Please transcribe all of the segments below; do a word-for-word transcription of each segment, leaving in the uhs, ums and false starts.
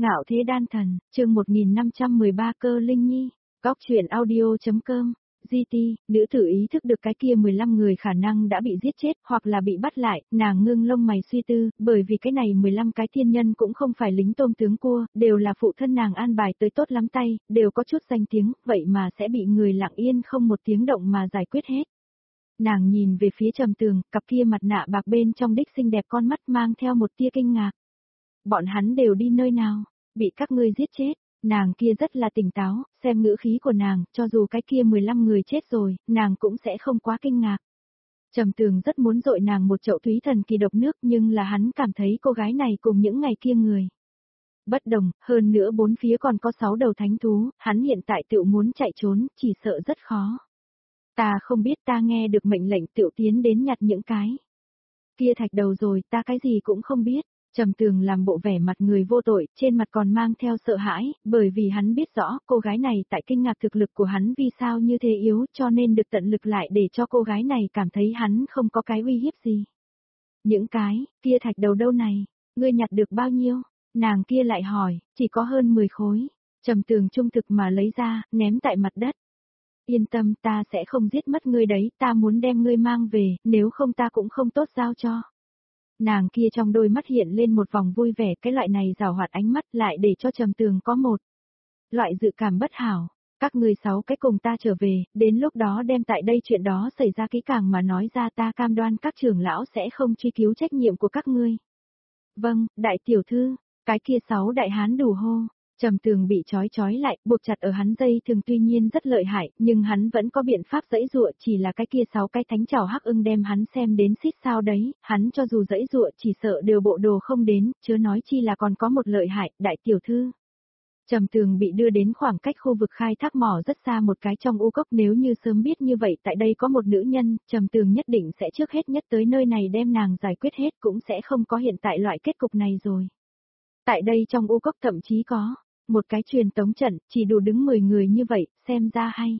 Ngạo thế đan thần, chương một nghìn năm trăm mười ba Cơ Linh Nhi, góc truyện audio.com, giê tê, nữ tử ý thức được cái kia mười lăm người khả năng đã bị giết chết hoặc là bị bắt lại, nàng ngưng lông mày suy tư, bởi vì cái này mười lăm cái thiên nhân cũng không phải lính tôm tướng cua, đều là phụ thân nàng an bài tới tốt lắm tay, đều có chút danh tiếng, vậy mà sẽ bị người lặng yên không một tiếng động mà giải quyết hết. Nàng nhìn về phía Trầm Tường, cặp kia mặt nạ bạc bên trong đích xinh đẹp con mắt mang theo một tia kinh ngạc. Bọn hắn đều đi nơi nào? Bị các ngươi giết chết. Nàng kia rất là tỉnh táo, xem ngữ khí của nàng, cho dù cái kia mười lăm người chết rồi, nàng cũng sẽ không quá kinh ngạc. Trầm Tường rất muốn dội nàng một chậu thúy thần kỳ độc nước, nhưng là hắn cảm thấy cô gái này cùng những ngày kia người bất đồng, hơn nữa bốn phía còn có sáu đầu thánh thú, hắn hiện tại tự muốn chạy trốn, chỉ sợ rất khó. Ta không biết, ta nghe được mệnh lệnh tự tiến đến nhặt những cái kia thạch đầu rồi, ta cái gì cũng không biết. Trầm Tường làm bộ vẻ mặt người vô tội, trên mặt còn mang theo sợ hãi, bởi vì hắn biết rõ cô gái này tại kinh ngạc thực lực của hắn vì sao như thế yếu, cho nên được tận lực lại để cho cô gái này cảm thấy hắn không có cái uy hiếp gì. Những cái kia thạch đầu đâu này, ngươi nhặt được bao nhiêu? Nàng kia lại hỏi, chỉ có hơn mười khối. Trầm Tường trung thực mà lấy ra, ném tại mặt đất. Yên tâm, ta sẽ không giết mất ngươi đấy, ta muốn đem ngươi mang về, nếu không ta cũng không tốt giao cho. Nàng kia trong đôi mắt hiện lên một vòng vui vẻ, cái loại này rào hoạt ánh mắt lại để cho Trầm Tường có một loại dự cảm bất hảo. Các ngươi sáu cái cùng ta trở về, đến lúc đó đem tại đây chuyện đó xảy ra kỹ càng mà nói ra, ta cam đoan các trưởng lão sẽ không truy cứu trách nhiệm của các ngươi. Vâng, đại tiểu thư, cái kia sáu đại hán đủ hô. Trầm Tường bị trói trói lại, buộc chặt ở hắn dây thường tuy nhiên rất lợi hại, nhưng hắn vẫn có biện pháp dãy dụa, chỉ là cái kia sáu cái thánh trảo hắc ưng đem hắn xem đến xít sao đấy, hắn cho dù dãy dụa chỉ sợ đều bộ đồ không đến, chớ nói chi là còn có một lợi hại, đại tiểu thư. Trầm Tường bị đưa đến khoảng cách khu vực khai thác mỏ rất xa một cái trong u cốc, nếu như sớm biết như vậy tại đây có một nữ nhân, Trầm Tường nhất định sẽ trước hết nhất tới nơi này đem nàng giải quyết hết, cũng sẽ không có hiện tại loại kết cục này rồi. Tại đây trong u cốc thậm chí có một cái truyền tống trận, chỉ đủ đứng mười người như vậy, xem ra hay.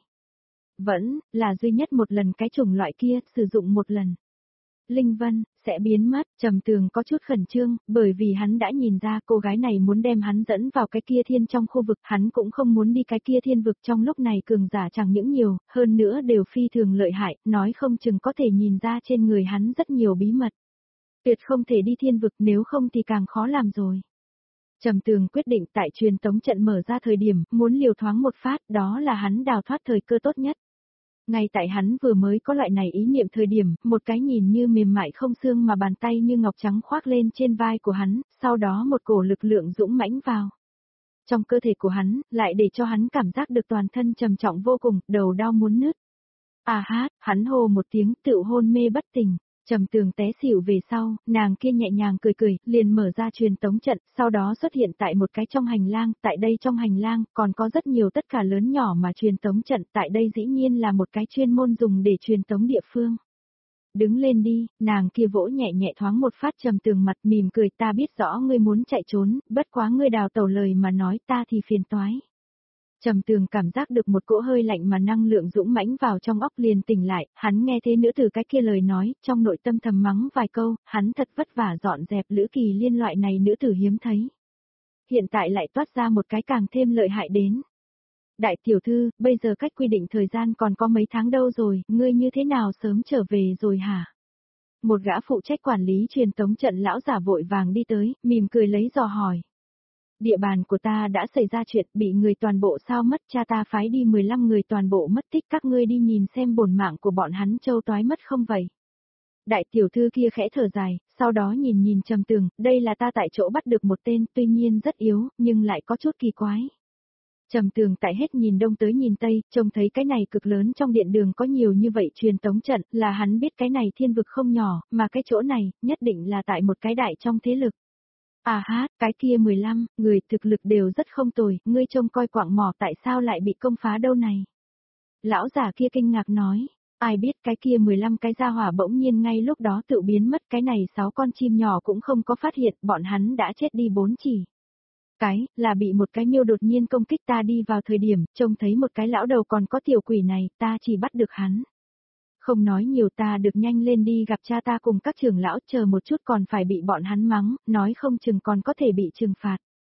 Vẫn là duy nhất một lần cái chủng loại kia, sử dụng một lần. Linh Vân sẽ biến mất, Trầm Tường có chút khẩn trương, bởi vì hắn đã nhìn ra cô gái này muốn đem hắn dẫn vào cái kia thiên trong khu vực, hắn cũng không muốn đi cái kia thiên vực, trong lúc này cường giả chẳng những nhiều, hơn nữa đều phi thường lợi hại, nói không chừng có thể nhìn ra trên người hắn rất nhiều bí mật. Tuyệt không thể đi thiên vực, nếu không thì càng khó làm rồi. Trầm Tường quyết định tại truyền tống trận mở ra thời điểm, muốn liều thoáng một phát, đó là hắn đào thoát thời cơ tốt nhất. Ngay tại hắn vừa mới có loại này ý niệm thời điểm, một cái nhìn như mềm mại không xương mà bàn tay như ngọc trắng khoác lên trên vai của hắn, sau đó một cổ lực lượng dũng mãnh vào trong cơ thể của hắn, lại để cho hắn cảm giác được toàn thân trầm trọng vô cùng, đầu đau muốn nứt. À hát, hắn hô một tiếng, tự hôn mê bất tỉnh. Trầm Tường té xỉu về sau, nàng kia nhẹ nhàng cười cười, liền mở ra truyền tống trận, sau đó xuất hiện tại một cái trong hành lang, tại đây trong hành lang, còn có rất nhiều tất cả lớn nhỏ mà truyền tống trận, tại đây dĩ nhiên là một cái chuyên môn dùng để truyền tống địa phương. Đứng lên đi, nàng kia vỗ nhẹ nhẹ thoáng một phát. Trầm Tường mặt mỉm cười, ta biết rõ ngươi muốn chạy trốn, bất quá ngươi đào tẩu lời mà nói ta thì phiền toái. Trầm Tường cảm giác được một cỗ hơi lạnh mà năng lượng dũng mãnh vào trong óc, liền tỉnh lại, hắn nghe thế nữ tử cái kia lời nói, trong nội tâm thầm mắng vài câu, hắn thật vất vả dọn dẹp Lữ Kỳ Liên loại này nữ tử hiếm thấy. Hiện tại lại toát ra một cái càng thêm lợi hại đến. Đại tiểu thư, bây giờ cách quy định thời gian còn có mấy tháng đâu rồi, ngươi như thế nào sớm trở về rồi hả? Một gã phụ trách quản lý truyền tống trận lão giả vội vàng đi tới, mỉm cười lấy dò hỏi. Địa bàn của ta đã xảy ra chuyện, bị người toàn bộ sao mất, cha ta phái đi mười lăm người toàn bộ mất tích, các ngươi đi nhìn xem bổn mạng của bọn hắn châu toái mất không vậy. Đại tiểu thư kia khẽ thở dài, sau đó nhìn nhìn Trầm Tường, đây là ta tại chỗ bắt được một tên, tuy nhiên rất yếu, nhưng lại có chút kỳ quái. Trầm Tường tại hết nhìn đông tới nhìn tây, trông thấy cái này cực lớn trong điện đường có nhiều như vậy truyền tống trận, là hắn biết cái này thiên vực không nhỏ, mà cái chỗ này, nhất định là tại một cái đại trong thế lực. À hát, cái kia mười lăm, người thực lực đều rất không tồi, ngươi trông coi quạng mỏ tại sao lại bị công phá đâu này. Lão giả kia kinh ngạc nói, ai biết cái kia mười lăm cái gia hỏa bỗng nhiên ngay lúc đó tự biến mất, cái này sáu con chim nhỏ cũng không có phát hiện, bọn hắn đã chết đi bốn chỉ. Cái, là bị một cái miêu đột nhiên công kích, ta đi vào thời điểm, trông thấy một cái lão đầu còn có tiểu quỷ này, ta chỉ bắt được hắn. Không nói nhiều, ta được nhanh lên đi gặp cha ta cùng các trưởng lão, chờ một chút còn phải bị bọn hắn mắng, nói không chừng còn có thể bị trừng phạt.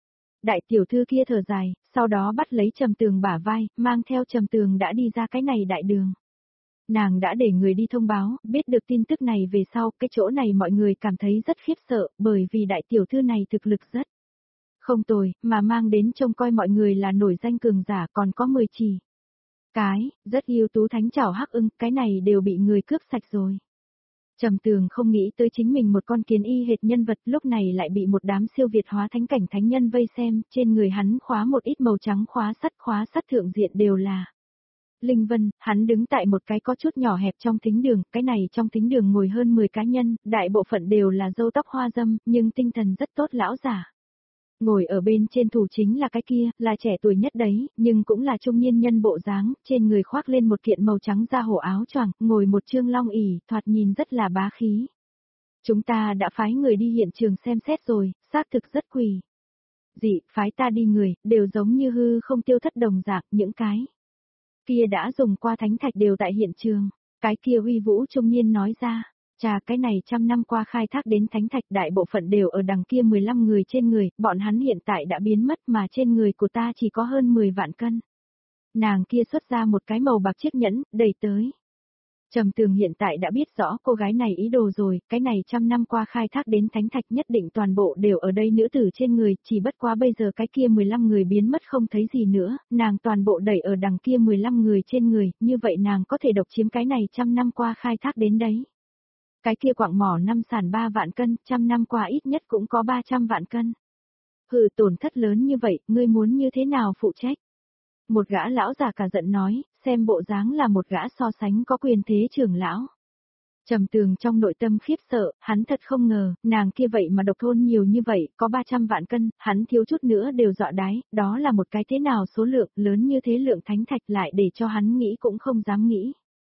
Đại tiểu thư kia thở dài, sau đó bắt lấy Trầm Tường bả vai, mang theo Trầm Tường đã đi ra cái này đại đường. Nàng đã để người đi thông báo, biết được tin tức này về sau, cái chỗ này mọi người cảm thấy rất khiếp sợ, bởi vì đại tiểu thư này thực lực rất không tồi, mà mang đến trông coi mọi người là nổi danh cường giả còn có mười chỉ. Cái, rất yêu tú thánh trảo hắc ưng, cái này đều bị người cướp sạch rồi. Trầm Tường không nghĩ tới chính mình một con kiến y hệt nhân vật lúc này lại bị một đám siêu việt hóa thánh cảnh thánh nhân vây xem, trên người hắn khóa một ít màu trắng khóa sắt khóa sắt thượng diện đều là linh vân, hắn đứng tại một cái có chút nhỏ hẹp trong thính đường, cái này trong thính đường ngồi hơn mười cá nhân, đại bộ phận đều là râu tóc hoa dâm, nhưng tinh thần rất tốt lão giả. Ngồi ở bên trên thủ chính là cái kia, là trẻ tuổi nhất đấy, nhưng cũng là trung niên nhân bộ dáng, trên người khoác lên một kiện màu trắng da hổ áo choàng, ngồi một trương long ỷ, thoạt nhìn rất là bá khí. Chúng ta đã phái người đi hiện trường xem xét rồi, xác thực rất quỷ dị, phái ta đi người, đều giống như hư không tiêu thất đồng dạng, những cái kia đã dùng qua thánh thạch đều tại hiện trường. Cái kia uy vũ trung niên nói ra, chà cái này trăm năm qua khai thác đến thánh thạch đại bộ phận đều ở đằng kia mười lăm người trên người, bọn hắn hiện tại đã biến mất mà trên người của ta chỉ có hơn mười vạn cân. Nàng kia xuất ra một cái màu bạc chiếc nhẫn, đẩy tới. Trầm Tường hiện tại đã biết rõ cô gái này ý đồ rồi, cái này trăm năm qua khai thác đến thánh thạch nhất định toàn bộ đều ở đây nữ tử trên người, chỉ bất quá bây giờ cái kia mười lăm người biến mất không thấy gì nữa, nàng toàn bộ đẩy ở đằng kia mười lăm người trên người, như vậy nàng có thể độc chiếm cái này trăm năm qua khai thác đến đấy. Cái kia quặng mỏ năm sản ba vạn cân, trăm năm qua ít nhất cũng có ba trăm vạn cân. Hừ tổn thất lớn như vậy, ngươi muốn như thế nào phụ trách? Một gã lão già cả giận nói, xem bộ dáng là một gã so sánh có quyền thế trưởng lão. Trầm Tường trong nội tâm khiếp sợ, hắn thật không ngờ, nàng kia vậy mà độc thôn nhiều như vậy, có ba trăm vạn cân, hắn thiếu chút nữa đều dọa đáy, đó là một cái thế nào số lượng lớn như thế lượng thánh thạch lại để cho hắn nghĩ cũng không dám nghĩ.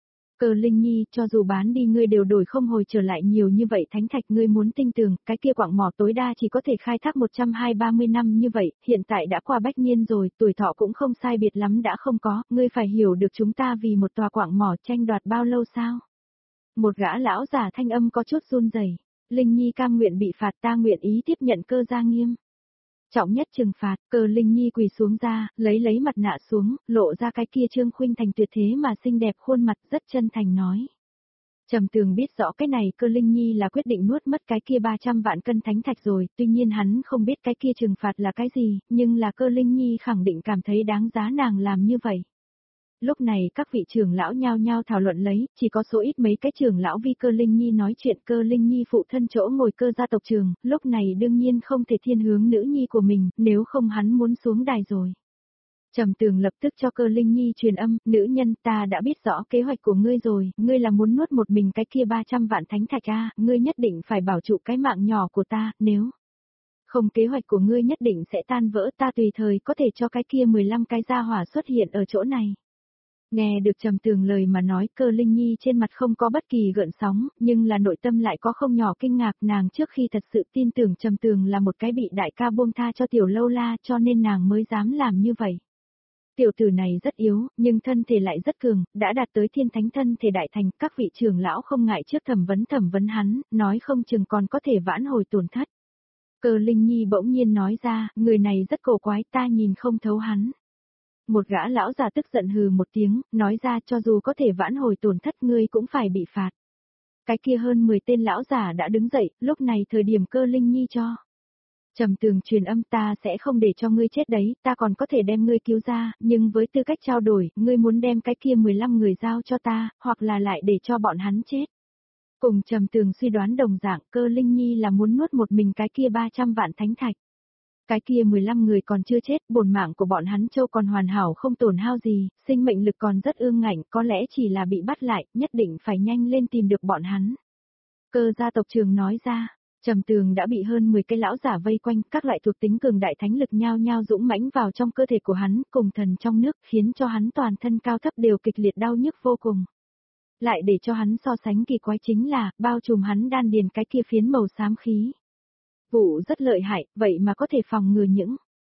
Cơ Linh Nhi, cho dù bán đi ngươi đều đổi không hồi trở lại nhiều như vậy thánh thạch ngươi muốn tin tưởng, cái kia quặng mỏ tối đa chỉ có thể khai thác một trăm hai ba mươi năm như vậy, hiện tại đã qua bách niên rồi, tuổi thọ cũng không sai biệt lắm đã không có, ngươi phải hiểu được chúng ta vì một tòa quặng mỏ tranh đoạt bao lâu sao? Một gã lão giả thanh âm có chút run rẩy. Linh Nhi cam nguyện bị phạt, ta nguyện ý tiếp nhận cơ gia nghiêm. Trọng nhất trừng phạt, Cơ Linh Nhi quỳ xuống ra, lấy lấy mặt nạ xuống, lộ ra cái kia Trương Khuynh Thành tuyệt thế mà xinh đẹp khuôn mặt rất chân thành nói. Trầm Tường biết rõ cái này Cơ Linh Nhi là quyết định nuốt mất cái kia ba trăm vạn cân thánh thạch rồi, tuy nhiên hắn không biết cái kia trừng phạt là cái gì, nhưng là Cơ Linh Nhi khẳng định cảm thấy đáng giá nàng làm như vậy. Lúc này các vị trưởng lão nhao nhao thảo luận lấy, chỉ có số ít mấy cái trưởng lão vi Cơ Linh Nhi nói chuyện. Cơ Linh Nhi phụ thân chỗ ngồi Cơ gia tộc trường, lúc này đương nhiên không thể thiên hướng nữ nhi của mình, nếu không hắn muốn xuống đài rồi. Trầm Tường lập tức cho Cơ Linh Nhi truyền âm, nữ nhân ta đã biết rõ kế hoạch của ngươi rồi, ngươi là muốn nuốt một mình cái kia ba trăm vạn thánh thạch a, ngươi nhất định phải bảo trụ cái mạng nhỏ của ta, nếu không kế hoạch của ngươi nhất định sẽ tan vỡ, ta tùy thời có thể cho cái kia mười lăm cái gia hỏa xuất hiện ở chỗ này. Nghe được Trầm Tường lời mà nói, Cơ Linh Nhi trên mặt không có bất kỳ gợn sóng, nhưng là nội tâm lại có không nhỏ kinh ngạc, nàng trước khi thật sự tin tưởng Trầm Tường là một cái bị đại ca buông tha cho tiểu lâu la cho nên nàng mới dám làm như vậy. Tiểu tử này rất yếu, nhưng thân thể lại rất cường, đã đạt tới thiên thánh thân thể đại thành, các vị trưởng lão không ngại trước thẩm vấn thẩm vấn hắn, nói không chừng còn có thể vãn hồi tổn thất. Cơ Linh Nhi bỗng nhiên nói ra, người này rất cổ quái, ta nhìn không thấu hắn. Một gã lão già tức giận hừ một tiếng, nói ra cho dù có thể vãn hồi tổn thất ngươi cũng phải bị phạt. Cái kia hơn mười tên lão già đã đứng dậy, lúc này thời điểm Cơ Linh Nhi cho. Trầm Tường truyền âm ta sẽ không để cho ngươi chết đấy, ta còn có thể đem ngươi cứu ra, nhưng với tư cách trao đổi, ngươi muốn đem cái kia mười lăm người giao cho ta, hoặc là lại để cho bọn hắn chết. Cùng Trầm Tường suy đoán đồng dạng, Cơ Linh Nhi là muốn nuốt một mình cái kia ba trăm vạn thánh thạch. Cái kia mười lăm người còn chưa chết, bổn mạng của bọn hắn châu còn hoàn hảo không tổn hao gì, sinh mệnh lực còn rất ương ngạnh, có lẽ chỉ là bị bắt lại, nhất định phải nhanh lên tìm được bọn hắn. Cơ gia tộc trường nói ra, Trầm Tường đã bị hơn mười cái lão giả vây quanh, các loại thuộc tính cường đại thánh lực nhao nhao dũng mãnh vào trong cơ thể của hắn, cùng thần trong nước, khiến cho hắn toàn thân cao thấp đều kịch liệt đau nhức vô cùng. Lại để cho hắn so sánh kỳ quái chính là, bao trùm hắn đan điền cái kia phiến màu xám khí. Vụ rất lợi hại, vậy mà có thể phòng ngừa những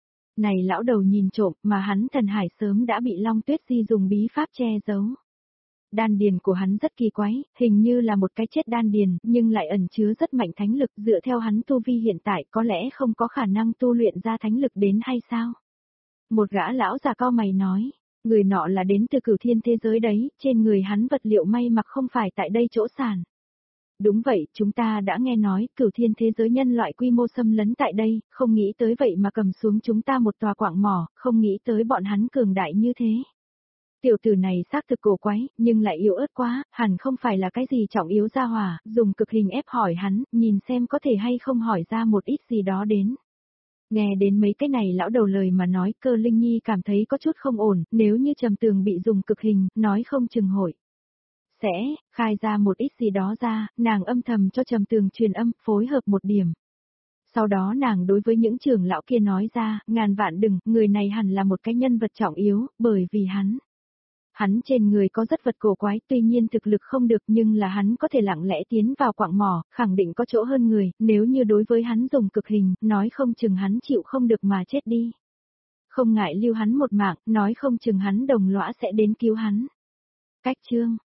này lão đầu nhìn trộm, mà hắn thần hải sớm đã bị Long Tuyết Di dùng bí pháp che giấu. đan điền của hắn rất kỳ quái, hình như là một cái chết đan điền, nhưng lại ẩn chứa rất mạnh thánh lực, dựa theo hắn tu vi hiện tại có lẽ không có khả năng tu luyện ra thánh lực đến hay sao? Một gã lão già cao mày nói, người nọ là đến từ cửu thiên thế giới đấy, trên người hắn vật liệu may mặc không phải tại đây chỗ sản. Đúng vậy, chúng ta đã nghe nói, cửu thiên thế giới nhân loại quy mô xâm lấn tại đây, không nghĩ tới vậy mà cầm xuống chúng ta một tòa quạng mỏ, không nghĩ tới bọn hắn cường đại như thế. Tiểu tử này xác thực cổ quái, nhưng lại yếu ớt quá, hẳn không phải là cái gì trọng yếu ra hỏa, dùng cực hình ép hỏi hắn, nhìn xem có thể hay không hỏi ra một ít gì đó đến. Nghe đến mấy cái này lão đầu lời mà nói, Cơ Linh Nhi cảm thấy có chút không ổn, nếu như Trầm Tường bị dùng cực hình, nói không chừng hội. Sẽ, khai ra một ít gì đó ra, nàng âm thầm cho Trầm Tường truyền âm, phối hợp một điểm. Sau đó nàng đối với những trưởng lão kia nói ra, ngàn vạn đừng, người này hẳn là một cái nhân vật trọng yếu, bởi vì hắn. Hắn trên người có rất vật cổ quái, tuy nhiên thực lực không được nhưng là hắn có thể lặng lẽ tiến vào quạng mỏ, khẳng định có chỗ hơn người, nếu như đối với hắn dùng cực hình, nói không chừng hắn chịu không được mà chết đi. Không ngại lưu hắn một mạng, nói không chừng hắn đồng lõa sẽ đến cứu hắn. Cách chương